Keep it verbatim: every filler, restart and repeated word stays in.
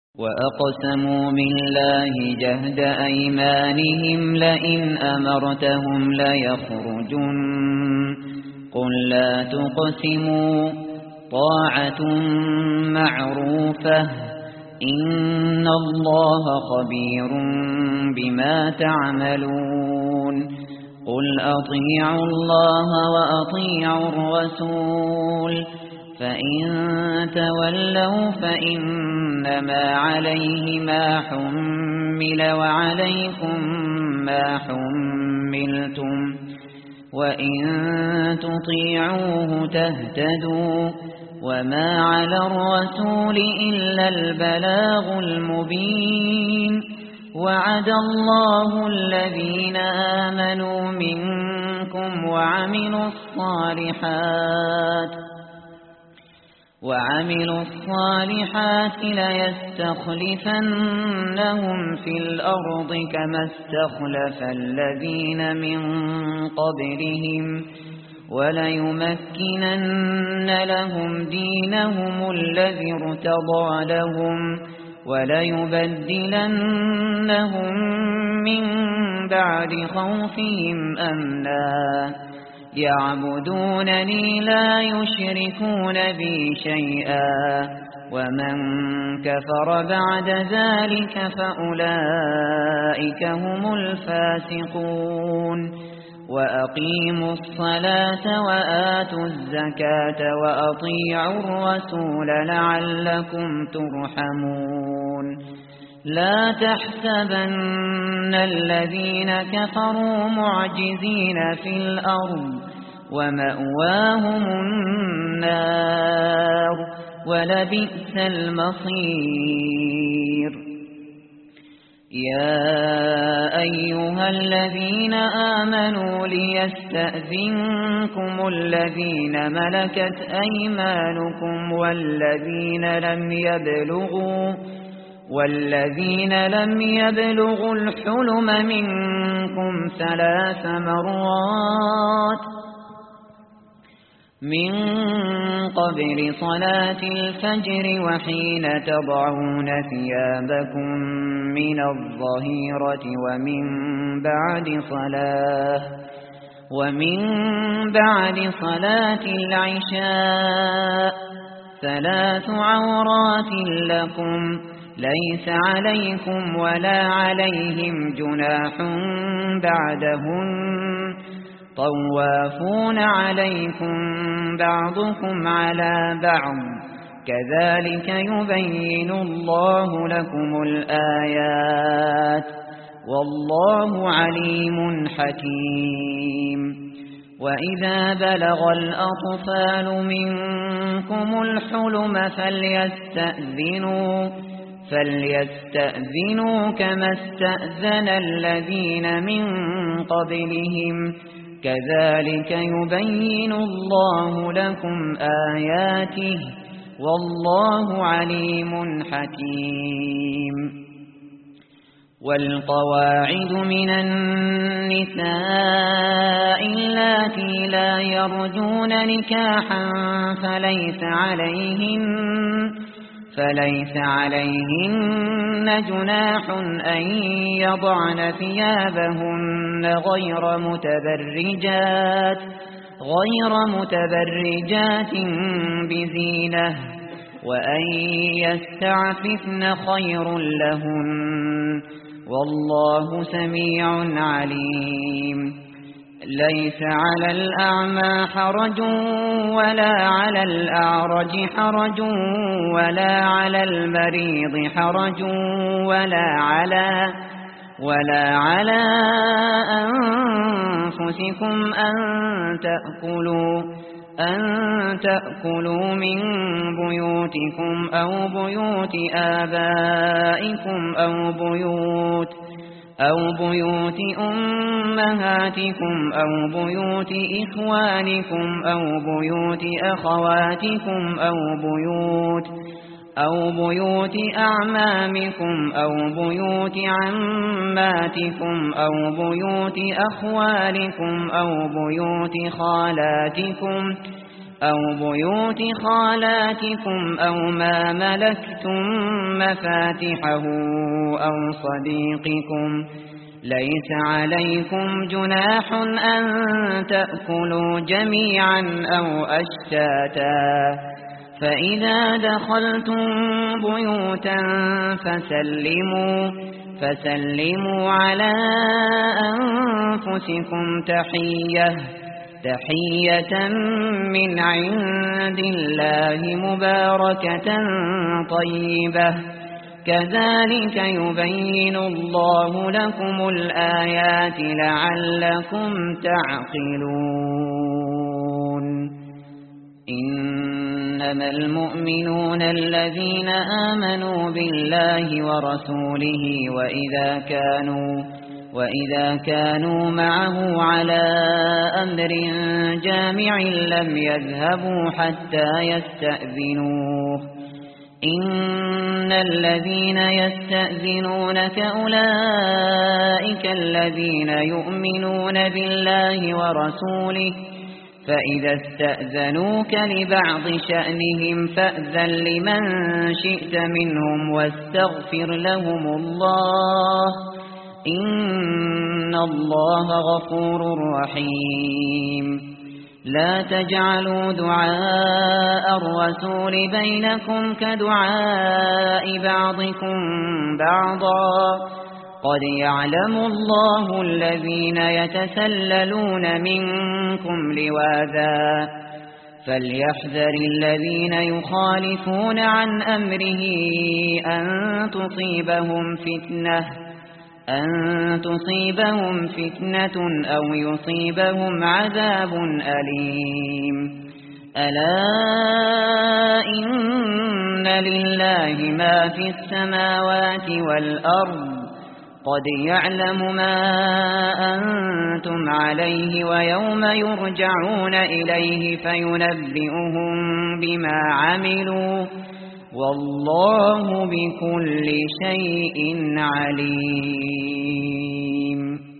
وأقسموا بالله جهد أيمانهم لئن أمرتهم ليخرجن قل لا تقسموا طاعة معروفة إن الله خبير بما تعملون قل أطيعوا الله وأطيعوا الرسول فإن تولوا فإنما عليه ما حمل وعليكم ما حملتم وإن تطيعوه تهتدوا وما على الرسول إلا البلاغ المبين وعد الله الذين آمنوا منكم وعملوا الصالحات وعملوا الصالحات ليستخلفنهم في الأرض كما استخلف الذين من قبلهم وليمكنن لهم دينهم الذي ارتضى لهم وليبدلنهم من بعد خوفهم أمنا يعبدونني لا يشركون بي شيئا ومن كفر بعد ذلك فأولئك هم الفاسقون وأقيموا الصلاة وآتوا الزكاة وأطيعوا الرسول لعلكم ترحمون لا تحسبن الذين كفروا معجزين في الأرض ومأواهم النار ولبئس المصير يا أيها الذين آمنوا ليستأذنكم الذين ملكت أيمانكم والذين لم يبلغوا والذين لم يبلغوا الحلم منكم ثلاث مرات من قبل صلاة الفجر وحين تضعون ثيابكم من الظهيرة ومن بعد صلاة ومن بعد صلاة العشاء ثلاث عورات لكم ليس عليكم ولا عليهم جناح بعدهن طوافون عليكم بعضكم على بعض كذلك يبين الله لكم الآيات والله عليم حكيم وإذا بلغ الأطفال منكم الحلم فليستأذنوا فليستأذنوا كما استأذن الذين من قبلهم كذلك يبين الله لكم آياته والله عليم حكيم والقواعد من النساء اللاتي لا يرجون نكاحا فليس عليهن فليس عليهن جناح أن يضعن ثيابهن غير متبرجات غير متبرجات بزينة وأن يستعففن خير لهن والله سميع عليم ليس على الأعمى حرج ولا على الأعرج حرج ولا على المريض حرج ولا على ولا على أنفسكم أن تأكلوا أن تأكلوا من بيوتكم أو بيوت آبائكم أو بيوت أو بيوت أمهاتكم أو بيوت إخوانكم أو بيوت أخواتكم أو بيوت أو بيوت أعمامكم أو بيوت عماتكم أو بيوت أخوالكم أو بيوت خالاتكم أو بيوت خالاتكم أو ما ملكتم مفاتحه أو صديقكم ليس عليكم جناح أن تأكلوا جميعا أو أشتاتا فإذا دخلتم بيوتا فسلموا فسلموا على أنفسكم تحية تحية من عند الله مباركة طيبة كذلك يبين الله لكم الآيات لعلكم تعقلون إنما المؤمنون الذين آمنوا بالله ورسوله وإذا كانوا وإذا كانوا معه على أمر جامع لم يذهبوا حتى يستأذنوه إن الذين يستأذنونك أولئك الذين يؤمنون بالله ورسوله فإذا استأذنوك لبعض شأنهم فأذن لمن شئت منهم واستغفر لهم الله إن الله غفور رحيم لا تجعلوا دعاء الرسول بينكم كدعاء بعضكم بعضا قد يعلم الله الذين يتسللون منكم لواذا فليحذر الذين يخالفون عن أمره أن تصيبهم فتنة أن تصيبهم فتنة أو يصيبهم عذاب أليم ألا إن لله ما في السماوات والأرض قد يعلم ما أنتم عليه ويوم يرجعون إليه فينبئهم بما عملوا والله بكل شيء عليم.